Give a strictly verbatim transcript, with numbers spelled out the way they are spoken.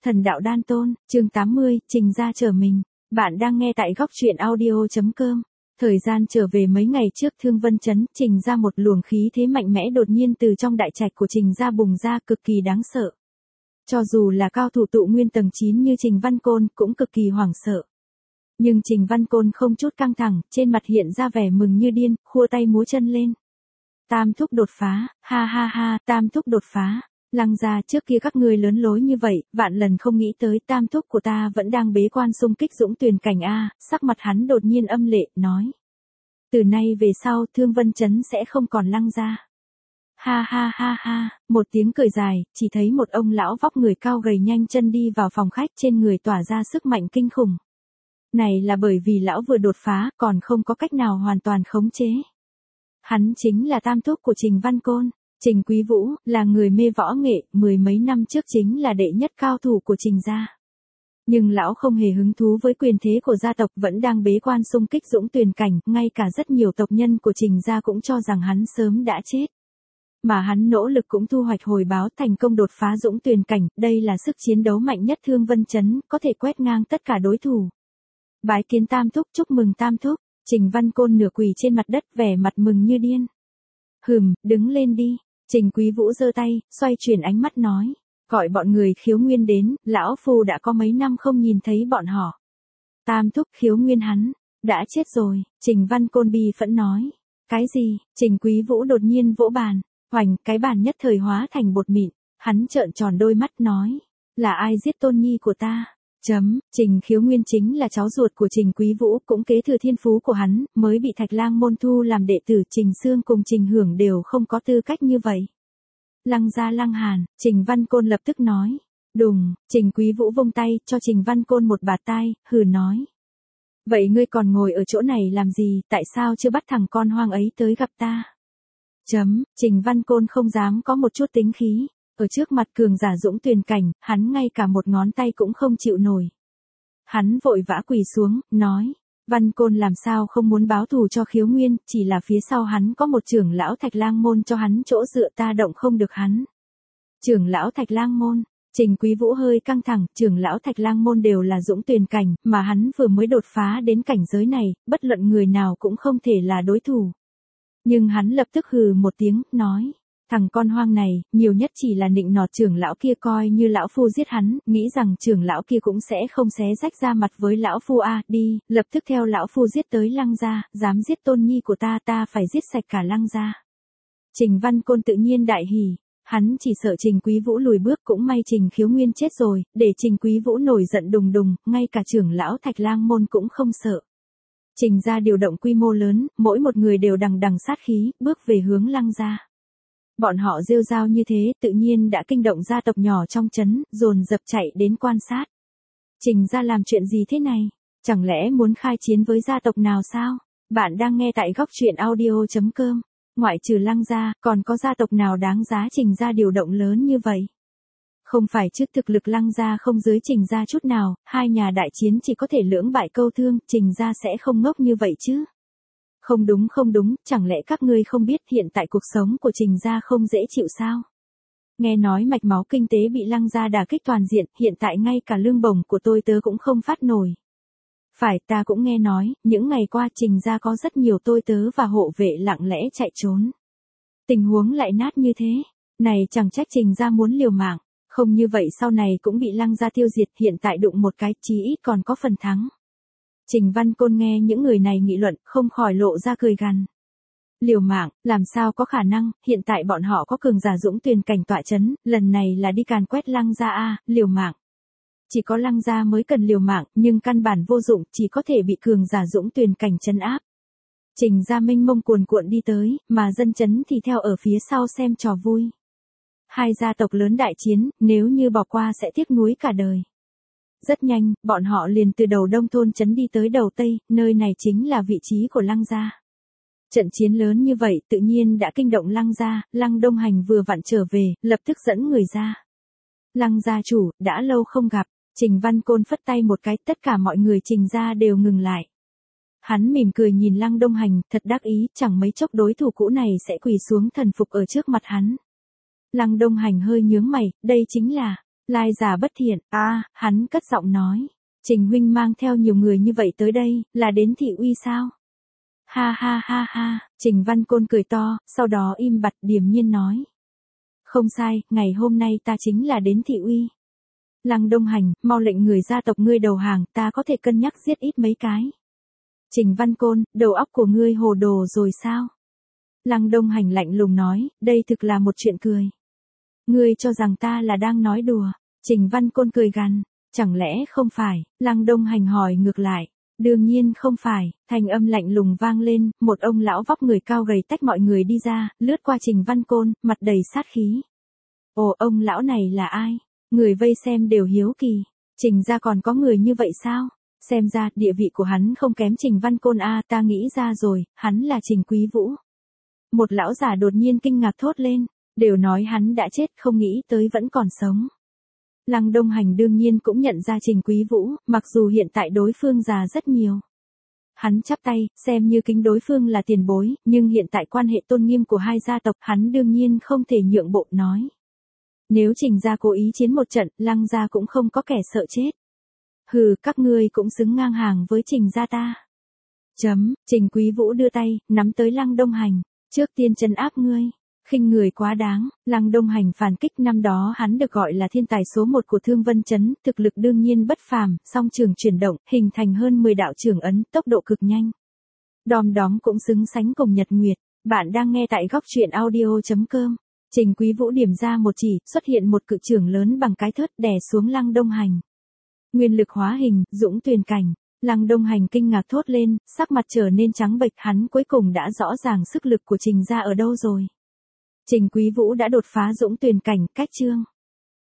Thần đạo đan tôn, chương tám mươi, Trình gia trở mình. Bạn đang nghe tại góc truyện audio chấm com. Thời gian trở về mấy ngày trước Thương Vân Trấn, Trình gia một luồng khí thế mạnh mẽ đột nhiên từ trong đại trạch của Trình gia bùng ra, cực kỳ đáng sợ. Cho dù là cao thủ tụ nguyên tầng chín như Trình Văn Côn cũng cực kỳ hoảng sợ. Nhưng Trình Văn Côn không chút căng thẳng, trên mặt hiện ra vẻ mừng như điên, khua tay múa chân lên. Tam thúc đột phá, ha ha ha, tam thúc đột phá. Lăng gia, trước kia các ngươi lớn lối như vậy, vạn lần không nghĩ tới tam thúc của ta vẫn đang bế quan xung kích dũng tuyền cảnh a. Sắc mặt hắn đột nhiên âm lệ, nói. Từ nay về sau Thương Vân Trấn sẽ không còn Lăng gia. Ha ha ha ha, một tiếng cười dài, chỉ thấy một ông lão vóc người cao gầy nhanh chân đi vào phòng khách, trên người tỏa ra sức mạnh kinh khủng. Này là bởi vì lão vừa đột phá, còn không có cách nào hoàn toàn khống chế. Hắn chính là tam thúc của Trình Văn Côn. Trình Quý Vũ, là người mê võ nghệ, mười mấy năm trước chính là đệ nhất cao thủ của Trình gia. Nhưng lão không hề hứng thú với quyền thế của gia tộc, vẫn đang bế quan xung kích dũng tuyền cảnh, ngay cả rất nhiều tộc nhân của Trình gia cũng cho rằng hắn sớm đã chết. Mà hắn nỗ lực cũng thu hoạch hồi báo, thành công đột phá dũng tuyền cảnh, đây là sức chiến đấu mạnh nhất Thương Vân Trấn, có thể quét ngang tất cả đối thủ. Bái kiến tam thúc, chúc mừng tam thúc. Trình Văn Côn nửa quỳ trên mặt đất, vẻ mặt mừng như điên. Hừm, đứng lên đi. Trình Quý Vũ giơ tay, xoay chuyển ánh mắt nói. Gọi bọn người Khiếu Nguyên đến, lão phu đã có mấy năm không nhìn thấy bọn họ. Tam thúc Khiếu Nguyên hắn, đã chết rồi, Trình Văn Côn bi phẫn nói. Cái gì? Trình Quý Vũ đột nhiên vỗ bàn, hoành, cái bàn nhất thời hóa thành bột mịn, hắn trợn tròn đôi mắt nói. Là ai giết tôn nhi của ta? Chấm, Trình Khiếu Nguyên chính là cháu ruột của Trình Quý Vũ, cũng kế thừa thiên phú của hắn, mới bị Thạch Lang môn thu làm đệ tử. Trình Xương cùng Trình Hưởng đều không có tư cách như vậy. Lăng gia Lăng Hàn, Trình Văn Côn lập tức nói. Đùng, Trình Quý Vũ vung tay, cho Trình Văn Côn một bạt tai, hừ nói. Vậy ngươi còn ngồi ở chỗ này làm gì, tại sao chưa bắt thằng con hoang ấy tới gặp ta? Chấm, Trình Văn Côn không dám có một chút tính khí. Ở trước mặt cường giả dũng tuyền cảnh, hắn ngay cả một ngón tay cũng không chịu nổi. Hắn vội vã quỳ xuống, nói, Văn Côn làm sao không muốn báo thù cho Khiếu Nguyên, chỉ là phía sau hắn có một trưởng lão Thạch Lang môn cho hắn chỗ dựa, ta động không được hắn. Trưởng lão Thạch Lang môn, Trình Quý Vũ hơi căng thẳng, trưởng lão Thạch Lang môn đều là dũng tuyền cảnh, mà hắn vừa mới đột phá đến cảnh giới này, bất luận người nào cũng không thể là đối thủ. Nhưng hắn lập tức hừ một tiếng, nói. Thằng con hoang này, nhiều nhất chỉ là nịnh nọt trưởng lão kia, coi như lão phu giết hắn, nghĩ rằng trưởng lão kia cũng sẽ không xé rách ra mặt với lão phu a. À, đi, lập tức theo lão phu giết tới Lăng gia, dám giết tôn nhi của ta, ta phải giết sạch cả Lăng gia. Trình Văn Côn tự nhiên đại hỉ, hắn chỉ sợ Trình Quý Vũ lùi bước, cũng may Trình Khiếu Nguyên chết rồi, để Trình Quý Vũ nổi giận đùng đùng, ngay cả trưởng lão Thạch Lang môn cũng không sợ. Trình gia điều động quy mô lớn, mỗi một người đều đằng đằng sát khí, bước về hướng Lăng gia. Bọn họ rêu rao như thế, tự nhiên đã kinh động gia tộc nhỏ trong trấn, dồn dập chạy đến quan sát. Trình gia làm chuyện gì thế này? Chẳng lẽ muốn khai chiến với gia tộc nào sao? Bạn đang nghe tại góc truyện audio chấm com. Ngoại trừ Lăng gia, còn có gia tộc nào đáng giá Trình gia điều động lớn như vậy? Không phải chứ, thực lực Lăng gia không dưới Trình gia chút nào, hai nhà đại chiến chỉ có thể lưỡng bại câu thương, Trình gia sẽ không ngốc như vậy chứ? Không đúng không đúng, chẳng lẽ các ngươi không biết hiện tại cuộc sống của Trình gia không dễ chịu sao? Nghe nói mạch máu kinh tế bị Lăng gia đả kích toàn diện, hiện tại ngay cả lương bổng của tôi tớ cũng không phát nổi. Phải, ta cũng nghe nói, những ngày qua Trình gia có rất nhiều tôi tớ và hộ vệ lặng lẽ chạy trốn. Tình huống lại nát như thế, này chẳng trách Trình gia muốn liều mạng, không như vậy sau này cũng bị Lăng gia tiêu diệt, hiện tại đụng một cái chí ít còn có phần thắng. Trình Văn Côn nghe những người này nghị luận, không khỏi lộ ra cười gằn. Liều mạng, làm sao có khả năng, hiện tại bọn họ có cường giả dũng tuyền cảnh tọa chấn, lần này là đi càn quét Lăng gia a, liều mạng. Chỉ có Lăng gia mới cần liều mạng, nhưng căn bản vô dụng, chỉ có thể bị cường giả dũng tuyền cảnh trấn áp. Trình gia mênh mông cuồn cuộn đi tới, mà dân trấn thì theo ở phía sau xem trò vui. Hai gia tộc lớn đại chiến, nếu như bỏ qua sẽ tiếc nuối cả đời. Rất nhanh, bọn họ liền từ đầu đông thôn trấn đi tới đầu tây, nơi này chính là vị trí của Lăng gia. Trận chiến lớn như vậy tự nhiên đã kinh động Lăng gia, Lăng Đông Hành vừa vặn trở về, lập tức dẫn người ra. Lăng gia chủ, đã lâu không gặp, Trình Văn Côn phất tay một cái, tất cả mọi người Trình gia đều ngừng lại. Hắn mỉm cười nhìn Lăng Đông Hành, thật đắc ý, chẳng mấy chốc đối thủ cũ này sẽ quỳ xuống thần phục ở trước mặt hắn. Lăng Đông Hành hơi nhướng mày, đây chính là, Lai giả bất thiện, a à, hắn cất giọng nói. Trình huynh mang theo nhiều người như vậy tới đây, là đến thị uy sao? Ha ha ha ha, Trình Văn Côn cười to, sau đó im bặt điềm nhiên nói. Không sai, ngày hôm nay ta chính là đến thị uy. Lăng Đông Hành, mau lệnh người gia tộc ngươi đầu hàng, ta có thể cân nhắc giết ít mấy cái. Trình Văn Côn, đầu óc của ngươi hồ đồ rồi sao? Lăng Đông Hành lạnh lùng nói, đây thực là một chuyện cười. Ngươi cho rằng ta là đang nói đùa. Trình Văn Côn cười gằn, chẳng lẽ không phải? Lăng Đông Hành hỏi ngược lại. Đương nhiên không phải, thanh âm lạnh lùng vang lên, một ông lão vóc người cao gầy tách mọi người đi ra, lướt qua Trình Văn Côn, mặt đầy sát khí. Ồ, ông lão này là ai? Người vây xem đều hiếu kỳ. Trình ra còn có người như vậy sao? Xem ra, địa vị của hắn không kém Trình Văn Côn a, à, ta nghĩ ra rồi, hắn là Trình Quý Vũ. Một lão già đột nhiên kinh ngạc thốt lên, đều nói hắn đã chết, không nghĩ tới vẫn còn sống. Lăng Đông Hành đương nhiên cũng nhận ra Trình Quý Vũ, mặc dù hiện tại đối phương già rất nhiều. Hắn chắp tay, xem như kính đối phương là tiền bối, nhưng hiện tại quan hệ tôn nghiêm của hai gia tộc hắn đương nhiên không thể nhượng bộ nói. Nếu Trình gia cố ý chiến một trận, Lăng gia cũng không có kẻ sợ chết. Hừ, các ngươi cũng xứng ngang hàng với Trình gia ta. Chấm, Trình Quý Vũ đưa tay, nắm tới Lăng Đông Hành, trước tiên trấn áp ngươi. Khinh người quá đáng, Lăng Đông Hành phản kích năm đó hắn được gọi là thiên tài số một của Thương Vân Trấn, thực lực đương nhiên bất phàm, song trường chuyển động, hình thành hơn mười đạo trường ấn, tốc độ cực nhanh. Đom đóm cũng xứng sánh cùng Nhật Nguyệt, bạn đang nghe tại góc truyện audio chấm com. Trình Quý Vũ điểm ra một chỉ, xuất hiện một cự trường lớn bằng cái thớt đè xuống Lăng Đông Hành. Nguyên lực hóa hình, dũng tuyền cảnh. Lăng Đông Hành kinh ngạc thốt lên, sắc mặt trở nên trắng bệch, hắn cuối cùng đã rõ ràng sức lực của Trình gia ở đâu rồi. Trình Quý Vũ đã đột phá dũng tuyền cảnh, cách chương